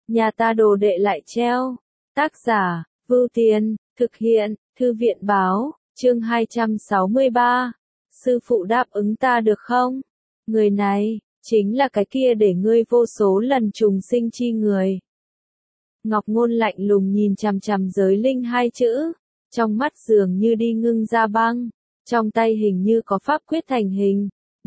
nhà ta đồ đệ lại treo. Tác giả, Vưu Tiên, thực hiện, Thư viện Báo, chương 263. Sư phụ đáp ứng ta được không? Người này, chính là cái kia để ngươi vô số lần trùng sinh chi người. Ngọc Ngôn lạnh lùng nhìn chằm chằm giới linh hai chữ, trong mắt dường như đi ngưng ra băng, trong tay hình như có pháp quyết thành hình.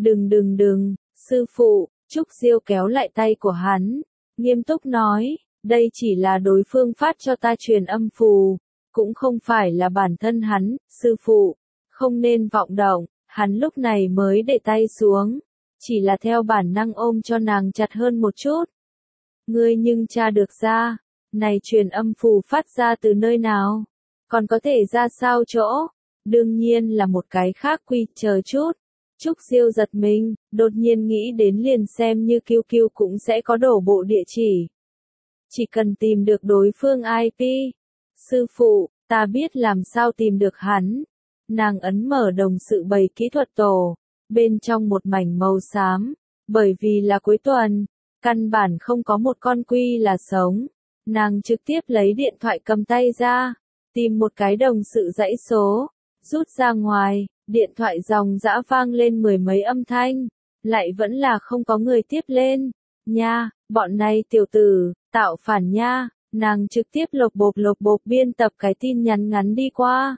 Đừng, sư phụ, Trúc Diêu kéo lại tay của hắn, nghiêm túc nói, đây chỉ là đối phương phát cho ta truyền âm phù, cũng không phải là bản thân hắn, sư phụ, không nên vọng động. Hắn lúc này mới để tay xuống, chỉ là theo bản năng ôm cho nàng chặt hơn một chút. Ngươi nhưng tra được ra, này truyền âm phù phát ra từ nơi nào, còn có thể ra sao chỗ? Đương nhiên là một cái khác quy, chờ chút. Trúc Diêu giật mình, đột nhiên nghĩ đến liền xem như QQ cũng sẽ có đổ bộ địa chỉ. Chỉ cần tìm được đối phương IP. Sư phụ, ta biết làm sao tìm được hắn. Nàng ấn mở đồng sự bày kỹ thuật tổ, bên trong một mảnh màu xám, bởi vì là cuối tuần, căn bản không có một con quy là sống. Nàng trực tiếp lấy điện thoại cầm tay ra, tìm một cái đồng sự dãy số, rút ra ngoài, điện thoại dòng dã vang lên mười mấy âm thanh, lại vẫn là không có người tiếp lên. Nha, bọn này tiểu tử, tạo phản nha, nàng trực tiếp lộc bộp biên tập cái tin nhắn ngắn đi qua.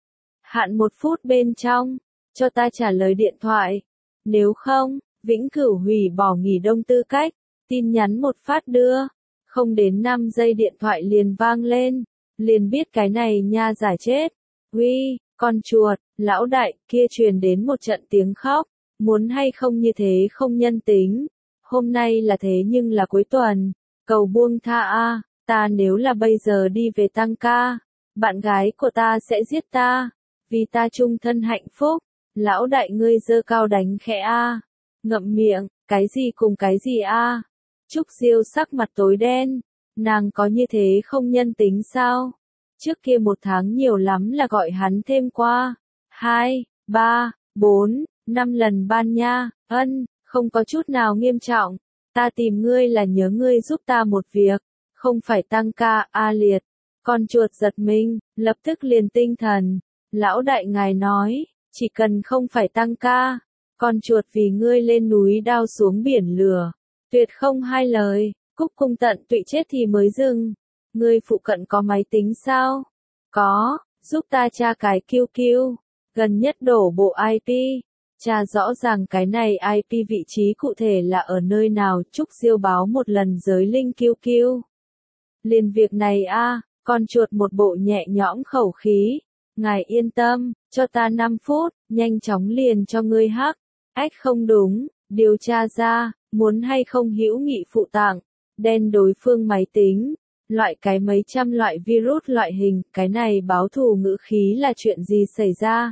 Hạn 1 phút bên trong, cho ta trả lời điện thoại. Nếu không, vĩnh cửu hủy bỏ nghỉ đông tư cách. Tin nhắn một phát đưa. Không đến 5 giây điện thoại liền vang lên. Liền biết cái này nha giả chết. Uy, con chuột, lão đại, kia truyền đến một trận tiếng khóc. Muốn hay không như thế không nhân tính. Hôm nay là thế nhưng là cuối tuần. Cầu buông tha a, ta nếu là bây giờ đi về tăng ca, bạn gái của ta sẽ giết ta. Vì ta chung thân hạnh phúc, lão đại ngươi giơ cao đánh khẽ a, ngậm miệng, cái gì cùng cái gì a? Trúc Diêu sắc mặt tối đen, nàng có như thế không nhân tính sao? Trước kia 1 tháng nhiều lắm là gọi hắn thêm qua, 2, 3, 4, 5 lần ban nha, không có chút nào nghiêm trọng, ta tìm ngươi là nhớ ngươi giúp ta một việc, không phải tăng ca, a liệt. Con chuột giật mình, lập tức liền tinh thần. Lão đại ngài nói, chỉ cần không phải tăng ca, con chuột vì ngươi lên núi đao xuống biển lửa, tuyệt không hai lời, cúc cung tận tụy chết thì mới dừng. Ngươi phụ cận có máy tính sao? Có, giúp ta tra cái QQ, gần nhất đổ bộ IP, tra rõ ràng cái này IP vị trí cụ thể là ở nơi nào. Trúc Diêu báo một lần giới linh QQ. Liền việc này a, con chuột một bộ nhẹ nhõm khẩu khí. Ngài yên tâm, cho ta 5 phút, nhanh chóng liền cho ngươi hack. Ách không đúng, điều tra ra, muốn hay không hữu nghị phụ tặng, đen đối phương máy tính, loại cái mấy trăm loại virus loại hình, cái này báo thù ngữ khí là chuyện gì xảy ra?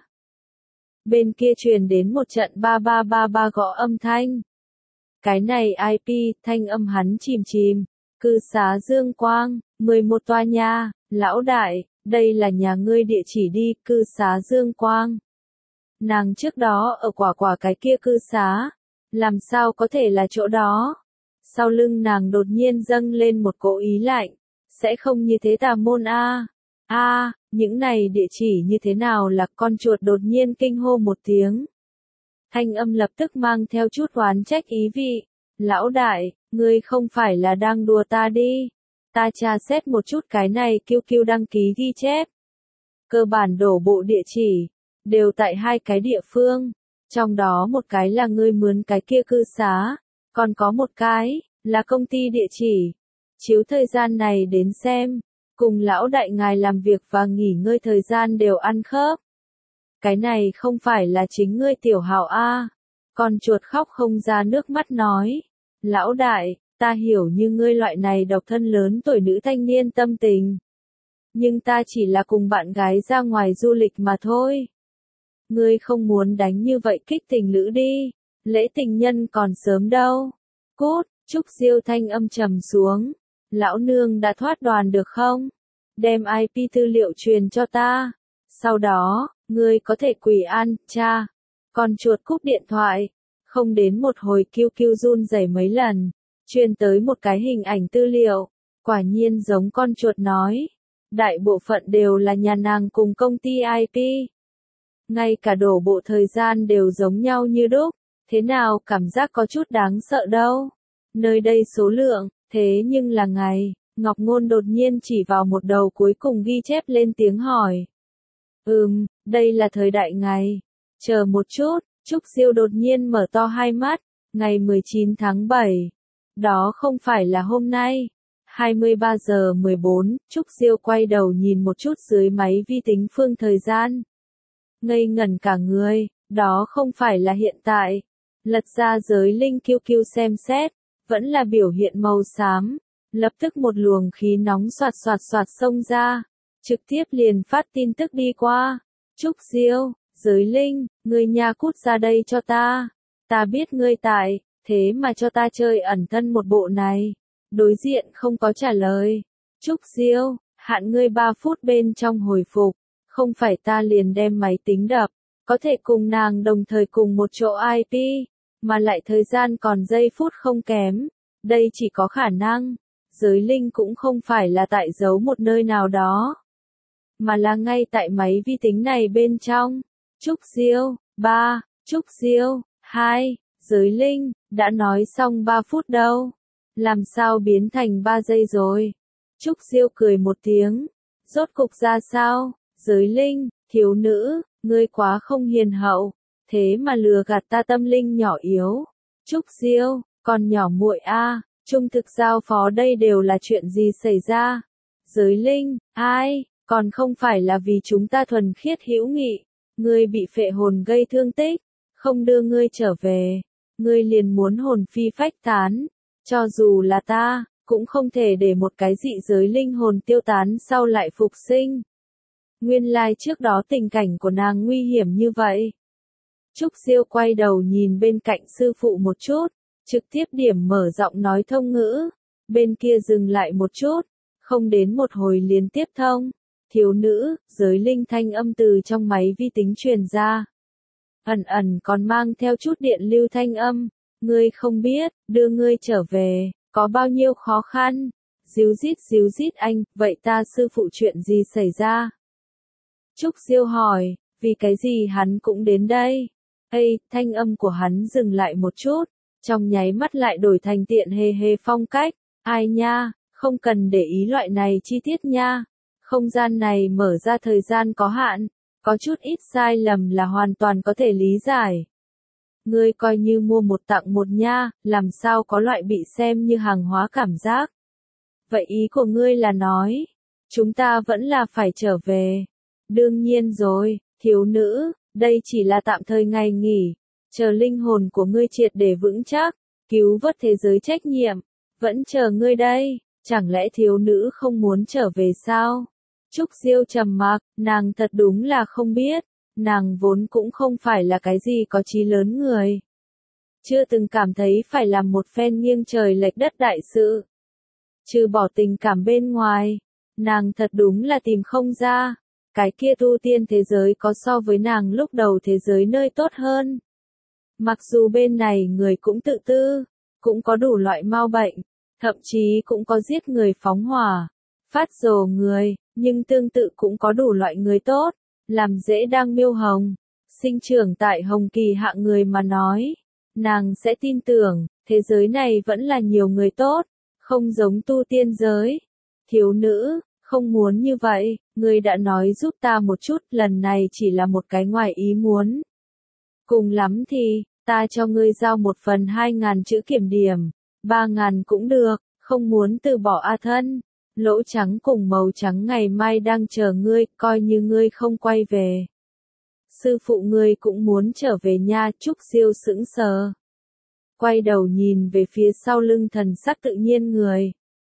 Bên kia truyền đến một trận 3333 gõ âm thanh. Cái này IP, thanh âm hắn chìm, cư xá Dương Quang, 11 tòa nhà, lão đại. Đây là nhà ngươi địa chỉ đi, cư xá Dương Quang. Nàng trước đó ở quả cái kia cư xá, làm sao có thể là chỗ đó? Sau lưng nàng đột nhiên dâng lên một cỗ ý lạnh, sẽ không như thế tà môn a. Những này địa chỉ như thế nào? Là con chuột đột nhiên kinh hô một tiếng. Thanh âm lập tức mang theo chút oán trách ý vị. Lão đại, ngươi không phải là đang đùa ta đi? Ta tra xét một chút cái này QQ đăng ký ghi chép. Cơ bản đổ bộ địa chỉ, đều tại 2 cái địa phương. Trong đó một cái là ngươi mướn cái kia cư xá, còn có một cái, là công ty địa chỉ. Chiếu thời gian này đến xem, cùng lão đại ngài làm việc và nghỉ ngơi thời gian đều ăn khớp. Cái này không phải là chính ngươi tiểu hảo a. Con chuột khóc không ra nước mắt nói. Lão đại, ta hiểu như ngươi loại này độc thân lớn tuổi nữ thanh niên tâm tình. Nhưng ta chỉ là cùng bạn gái ra ngoài du lịch mà thôi. Ngươi không muốn đánh như vậy kích tình lữ đi. Lễ tình nhân còn sớm đâu. Cút, Trúc Diêu thanh âm trầm xuống. Lão nương đã thoát đoàn được không? Đem IP tư liệu truyền cho ta. Sau đó, ngươi có thể quỳ an, cha. Con chuột cúp điện thoại. Không đến một hồi QQ run rẩy mấy lần. Truyền tới một cái hình ảnh tư liệu. Quả nhiên giống con chuột nói. Đại bộ phận đều là nhà nàng cùng công ty IT. Ngay cả đổ bộ thời gian đều giống nhau như đúc. Thế nào cảm giác có chút đáng sợ đâu. Nơi đây số lượng, thế nhưng là ngày. Ngọc Ngôn đột nhiên chỉ vào một đầu cuối cùng ghi chép lên tiếng hỏi. Đây là thời đại ngày. Chờ một chút, Trúc Diêu đột nhiên mở to hai mắt. Ngày 19 tháng 7. Đó không phải là hôm nay. 23 giờ 14, Trúc Diêu quay đầu nhìn một chút dưới máy vi tính phương thời gian. Ngây ngẩn cả người, đó không phải là hiện tại. Lật ra giới linh QQ xem xét, vẫn là biểu hiện màu xám. Lập tức một luồng khí nóng xoạt xoạt xoạt xông ra. Trực tiếp liền phát tin tức đi qua. Trúc Diêu, giới linh, ngươi nha cút ra đây cho ta. Ta biết ngươi tại, thế mà cho ta chơi ẩn thân một bộ này. Đối diện không có trả lời. Trúc Diêu, hạn ngươi 3 phút bên trong hồi phục. Không phải ta liền đem máy tính đập. Có thể cùng nàng đồng thời cùng một chỗ IP. Mà lại thời gian còn giây phút không kém. Đây chỉ có khả năng. Giới linh cũng không phải là tại giấu một nơi nào đó. Mà là ngay tại máy vi tính này bên trong. Trúc Diêu, 3, Trúc Diêu, 2, giới linh, đã nói xong 3 phút đâu. Làm sao biến thành 3 giây rồi? Trúc Diêu cười một tiếng. Rốt cục ra sao? Giới linh, thiếu nữ, ngươi quá không hiền hậu. Thế mà lừa gạt ta tâm linh nhỏ yếu. Trúc Diêu, còn nhỏ muội a, trung thực giao phó đây đều là chuyện gì xảy ra? Giới linh, ai, còn không phải là vì chúng ta thuần khiết hữu nghị. Ngươi bị phệ hồn gây thương tích, không đưa ngươi trở về. Ngươi liền muốn hồn phi phách tán. Cho dù là ta, cũng không thể để một cái dị giới linh hồn tiêu tán sau lại phục sinh. Nguyên lai trước đó tình cảnh của nàng nguy hiểm như vậy. Trúc Diêu quay đầu nhìn bên cạnh sư phụ một chút, trực tiếp điểm mở giọng nói thông ngữ. Bên kia dừng lại một chút, không đến một hồi liền tiếp thông. Thiếu nữ, giới linh thanh âm từ trong máy vi tính truyền ra. Ẩn ẩn còn mang theo chút điện lưu thanh âm. Ngươi không biết, đưa ngươi trở về, có bao nhiêu khó khăn. Díu dít anh, vậy ta sư phụ chuyện gì xảy ra? Trúc Diêu hỏi, vì cái gì hắn cũng đến đây? Thanh âm của hắn dừng lại một chút, trong nháy mắt lại đổi thành tiện hề hề phong cách. Ai nha, không cần để ý loại này chi tiết nha. Không gian này mở ra thời gian có hạn, có chút ít sai lầm là hoàn toàn có thể lý giải. Ngươi coi như mua một tặng một nha, làm sao có loại bị xem như hàng hóa cảm giác. Vậy ý của ngươi là nói, chúng ta vẫn là phải trở về. Đương nhiên rồi, thiếu nữ, đây chỉ là tạm thời ngày nghỉ, chờ linh hồn của ngươi triệt để vững chắc, cứu vớt thế giới trách nhiệm, vẫn chờ ngươi đây, chẳng lẽ thiếu nữ không muốn trở về sao? Trúc Diêu trầm mặc, nàng thật đúng là không biết, nàng vốn cũng không phải là cái gì có chí lớn người. Chưa từng cảm thấy phải làm một phen nghiêng trời lệch đất đại sự. Trừ bỏ tình cảm bên ngoài, nàng thật đúng là tìm không ra. Cái kia tu tiên thế giới có so với nàng lúc đầu thế giới nơi tốt hơn. Mặc dù bên này người cũng tự tư, cũng có đủ loại mau bệnh, thậm chí cũng có giết người phóng hỏa, phát rồ người, nhưng tương tự cũng có đủ loại người tốt, làm dễ đang miêu hồng, sinh trưởng tại hồng kỳ hạng người mà nói. Nàng sẽ tin tưởng, thế giới này vẫn là nhiều người tốt, không giống tu tiên giới. Thiếu nữ, không muốn như vậy, ngươi đã nói giúp ta một chút, lần này chỉ là một cái ngoài ý muốn. Cùng lắm thì, ta cho ngươi giao một phần 2.000 chữ kiểm điểm, 3.000 cũng được, không muốn từ bỏ a thân. Lỗ trắng cùng màu trắng ngày mai đang chờ ngươi, coi như ngươi không quay về. Sư phụ ngươi cũng muốn trở về nha. Trúc Diêu sững sờ. Quay đầu nhìn về phía sau lưng thần sắc tự nhiên người.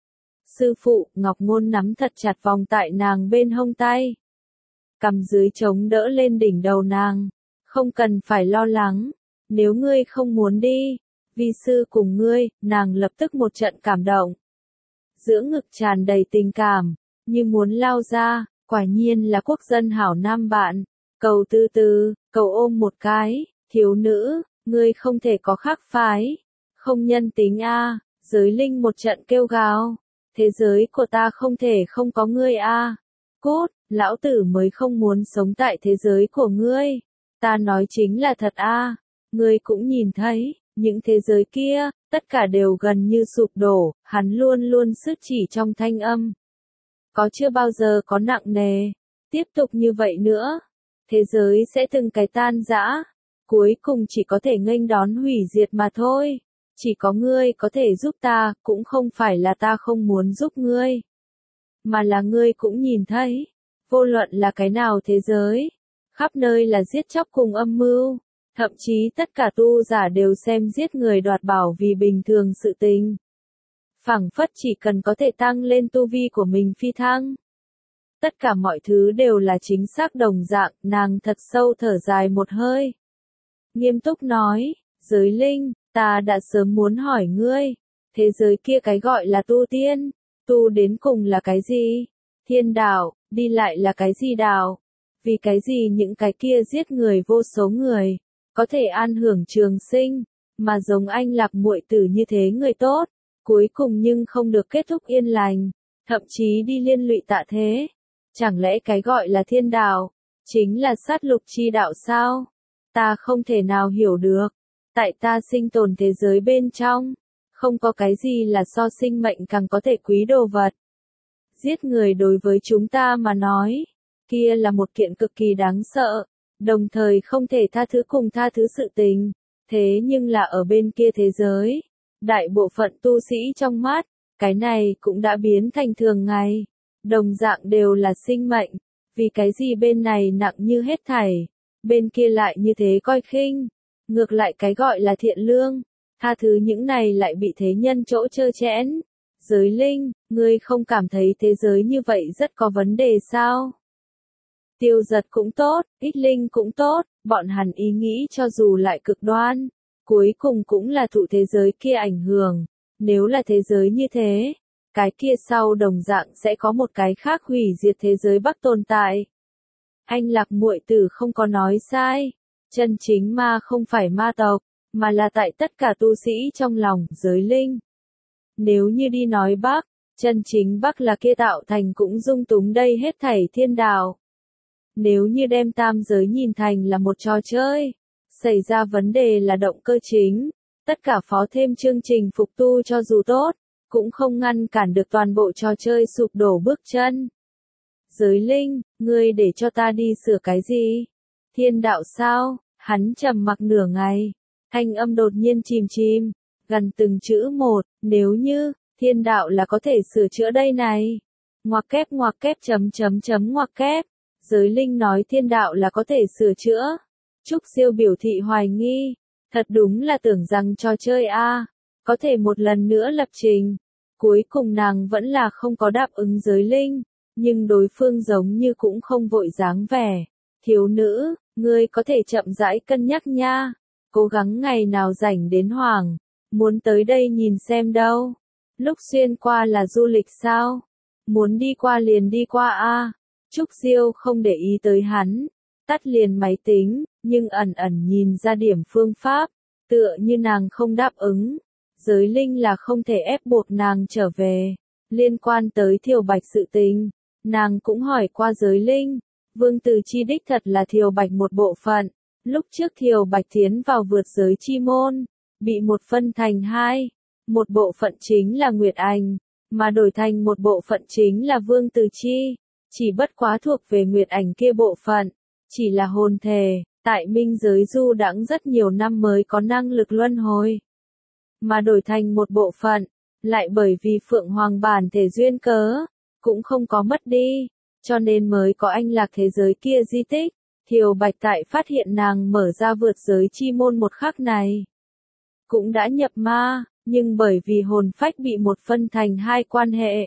Sư phụ, Ngọc Ngôn nắm thật chặt vòng tại nàng bên hông tay. Cầm dưới chống đỡ lên đỉnh đầu nàng. Không cần phải lo lắng, nếu ngươi không muốn đi, vi sư cùng ngươi, nàng lập tức một trận cảm động. Giữa ngực tràn đầy tình cảm, như muốn lao ra, quả nhiên là quốc dân hảo nam bạn. Cầu từ từ, cầu ôm một cái, thiếu nữ, ngươi không thể có khác phái, không nhân tính a. Giới linh một trận kêu gào. thế giới của ta không thể không có ngươi a. Cút, lão tử mới không muốn sống tại thế giới của ngươi. Ta nói chính là thật a. Ngươi cũng nhìn thấy, những thế giới kia, tất cả đều gần như sụp đổ, hắn luôn luôn sứt chỉ trong thanh âm. Có chưa bao giờ có nặng nề, tiếp tục như vậy nữa, thế giới sẽ từng cái tan rã, cuối cùng chỉ có thể nghênh đón hủy diệt mà thôi. Chỉ có ngươi có thể giúp ta, cũng không phải là ta không muốn giúp ngươi, mà là ngươi cũng nhìn thấy, vô luận là cái nào thế giới, khắp nơi là giết chóc cùng âm mưu, thậm chí tất cả tu giả đều xem giết người đoạt bảo vì bình thường sự tình. Phảng phất chỉ cần có thể tăng lên tu vi của mình phi thăng. Tất cả mọi thứ đều là chính xác đồng dạng, nàng thật sâu thở dài một hơi. Nghiêm túc nói, giới linh, ta đã sớm muốn hỏi ngươi, thế giới kia cái gọi là tu tiên, tu đến cùng là cái gì? Thiên đạo, đi lại là cái gì đạo? Vì cái gì những cái kia giết người vô số người, có thể an hưởng trường sinh, mà giống anh Lạc muội tử như thế người tốt, cuối cùng nhưng không được kết thúc yên lành, thậm chí đi liên lụy tạ thế. Chẳng lẽ cái gọi là thiên đạo, chính là sát lục chi đạo sao? Ta không thể nào hiểu được. Tại ta sinh tồn thế giới bên trong, không có cái gì là so sinh mệnh càng có thể quý đồ vật. Giết người đối với chúng ta mà nói, kia là một kiện cực kỳ đáng sợ, đồng thời không thể tha thứ cùng tha thứ sự tình. Thế nhưng là ở bên kia thế giới, đại bộ phận tu sĩ trong mắt, cái này cũng đã biến thành thường ngày. Đồng dạng đều là sinh mệnh, vì cái gì bên này nặng như hết thảy, bên kia lại như thế coi khinh. Ngược lại cái gọi là thiện lương, tha thứ những này lại bị thế nhân chỗ trơ trẽn. Giới linh, ngươi không cảm thấy thế giới như vậy rất có vấn đề sao? Tiêu Giật cũng tốt, Ít Linh cũng tốt, bọn hắn ý nghĩ cho dù lại cực đoan, cuối cùng cũng là thụ thế giới kia ảnh hưởng. Nếu là thế giới như thế, cái kia sau đồng dạng sẽ có một cái khác hủy diệt thế giới Bắc tồn tại. Anh Lạc muội tử không có nói sai, chân chính ma không phải ma tộc, mà là tại tất cả tu sĩ trong lòng, giới linh. Nếu như đi nói Bắc, chân chính Bắc là kia tạo thành cũng dung túng đây hết thảy thiên đạo. Nếu như đem tam giới nhìn thành là một trò chơi, xảy ra vấn đề là động cơ chính, tất cả phó thêm chương trình phục tu cho dù tốt, cũng không ngăn cản được toàn bộ trò chơi sụp đổ bước chân. Giới linh, ngươi để cho ta đi sửa cái gì? Thiên đạo sao? Hắn trầm mặc nửa ngày, thanh âm đột nhiên chìm chìm, gần từng chữ một, nếu như, thiên đạo là có thể sửa chữa đây này. Ngoặc kép ngoặc kép. Giới linh nói thiên đạo là có thể sửa chữa. Trúc Siêu biểu thị hoài nghi, thật đúng là tưởng rằng trò chơi a, có thể một lần nữa lập trình. Cuối cùng nàng vẫn là không có đáp ứng giới linh, nhưng đối phương giống như cũng không vội dáng vẻ. Thiếu nữ, ngươi có thể chậm rãi cân nhắc nha, cố gắng ngày nào rảnh đến Hoàng, muốn tới đây nhìn xem đâu. Lúc xuyên qua là du lịch sao? Muốn đi qua liền đi qua a. Trúc Diêu không để ý tới hắn, tắt liền máy tính, nhưng ẩn ẩn nhìn ra điểm phương pháp, tựa như nàng không đáp ứng. Giới linh là không thể ép buộc nàng trở về. Liên quan tới Thiều Bạch sự tình, nàng cũng hỏi qua giới linh. Vương Từ Chi đích thật là Thiều Bạch một bộ phận. Lúc trước Thiều Bạch tiến vào vượt giới chi môn, bị một phân thành hai. Một bộ phận chính là Nguyệt Ảnh, mà đổi thành một bộ phận chính là Vương Từ Chi. Chỉ bất quá thuộc về Nguyệt Ảnh kia bộ phận, chỉ là hồn thể, tại minh giới du đãng rất nhiều năm mới có năng lực luân hồi. Mà đổi thành một bộ phận, lại bởi vì Phượng Hoàng bản thể duyên cớ, cũng không có mất đi, cho nên mới có anh Lạc thế giới kia di tích. Thiều Bạch tại phát hiện nàng mở ra vượt giới chi môn một khắc này, cũng đã nhập ma, nhưng bởi vì hồn phách bị một phân thành hai quan hệ,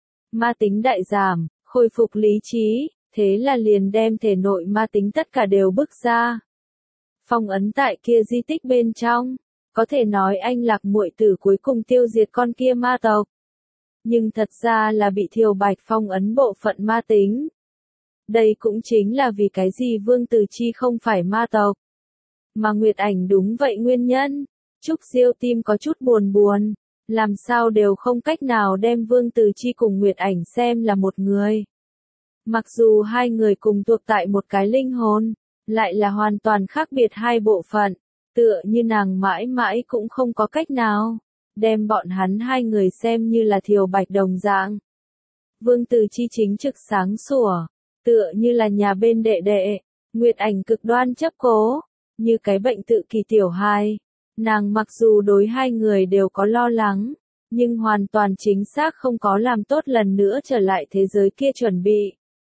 ma tính đại giảm, khôi phục lý trí, thế là liền đem thể nội ma tính tất cả đều bức ra. Phong ấn tại kia di tích bên trong, có thể nói anh Lạc muội tử cuối cùng tiêu diệt con kia ma tộc. Nhưng thật ra là bị Thiều Bạch phong ấn bộ phận ma tính. Đây cũng chính là vì cái gì Vương Từ Chi không phải ma tộc, mà Nguyệt Ảnh đúng vậy nguyên nhân. Trúc Diêu tim có chút buồn buồn, làm sao đều không cách nào đem Vương Từ Chi cùng Nguyệt Ảnh xem là một người. Mặc dù hai người cùng thuộc tại một cái linh hồn, lại là hoàn toàn khác biệt hai bộ phận, tựa như nàng mãi mãi cũng không có cách nào đem bọn hắn hai người xem như là thiều bạch đồng dạng. Vương Từ Chi chính trực sáng sủa, tựa như là nhà bên đệ đệ, Nguyệt Ảnh cực đoan chấp cố, như cái bệnh tự kỷ tiểu hài. Nàng mặc dù đối hai người đều có lo lắng, nhưng hoàn toàn chính xác không có làm tốt lần nữa trở lại thế giới kia chuẩn bị.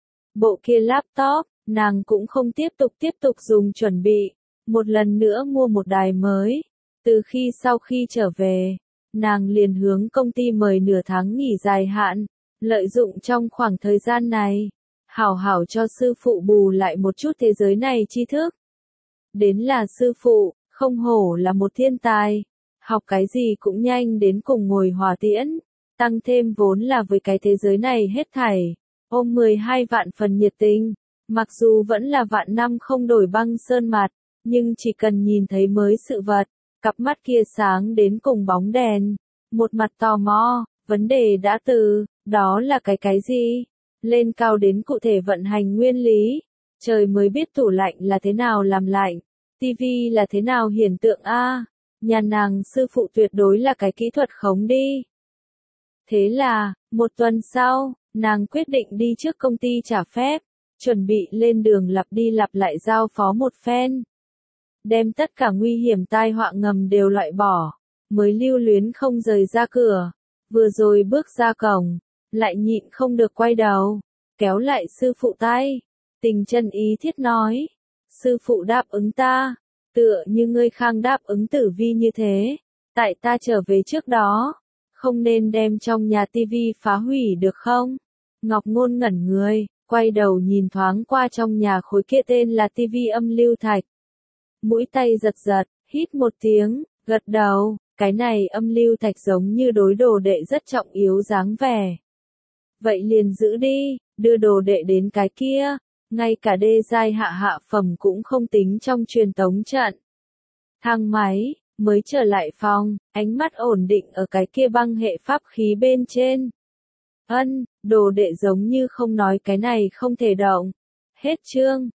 Bộ kia laptop, nàng cũng không tiếp tục dùng chuẩn bị, một lần nữa mua một đài mới. Từ sau khi trở về, nàng liền hướng công ty mời nửa tháng nghỉ dài hạn, lợi dụng trong khoảng thời gian này, hảo hảo cho sư phụ bù lại một chút thế giới này tri thức. Đến là sư phụ, không hổ là một thiên tài, học cái gì cũng nhanh đến cùng ngồi hỏa tiễn, tăng thêm vốn là với cái thế giới này hết thảy, ôm 12 vạn phần nhiệt tình, mặc dù vẫn là vạn năm không đổi băng sơn mặt, nhưng chỉ cần nhìn thấy mới sự vật, cặp mắt kia sáng đến cùng bóng đèn, một mặt tò mò, vấn đề đã từ, đó là cái gì? Lên cao đến cụ thể vận hành nguyên lý, trời mới biết tủ lạnh là thế nào làm lạnh. TV là thế nào hiển tượng a? Nhà nàng sư phụ tuyệt đối là cái kỹ thuật khống đi. Thế là, một tuần sau, nàng quyết định đi trước công ty trả phép, chuẩn bị lên đường lặp đi lặp lại giao phó một phen. Đem tất cả nguy hiểm tai họa ngầm đều loại bỏ, mới lưu luyến không rời ra cửa. Vừa rồi bước ra cổng, lại nhịn không được quay đầu, kéo lại sư phụ tay, tình chân ý thiết nói. Sư phụ đáp ứng ta, tựa như ngươi Khang đáp ứng Tử Vi như thế, tại ta trở về trước đó, không nên đem trong nhà tivi phá hủy được không? Ngọc Ngôn ngẩn người, quay đầu nhìn thoáng qua trong nhà khối kia tên là tivi âm lưu thạch. Mũi tay giật giật, hít một tiếng, gật đầu, cái này âm lưu thạch giống như đối đồ đệ rất trọng yếu dáng vẻ. Vậy liền giữ đi, đưa đồ đệ đến cái kia. Ngay cả đê giai hạ phẩm cũng không tính trong truyền tống trận. Thang máy, mới trở lại phòng, ánh mắt ổn định ở cái kia băng hệ pháp khí bên trên. Đồ đệ giống như không nói cái này không thể động. Hết chương.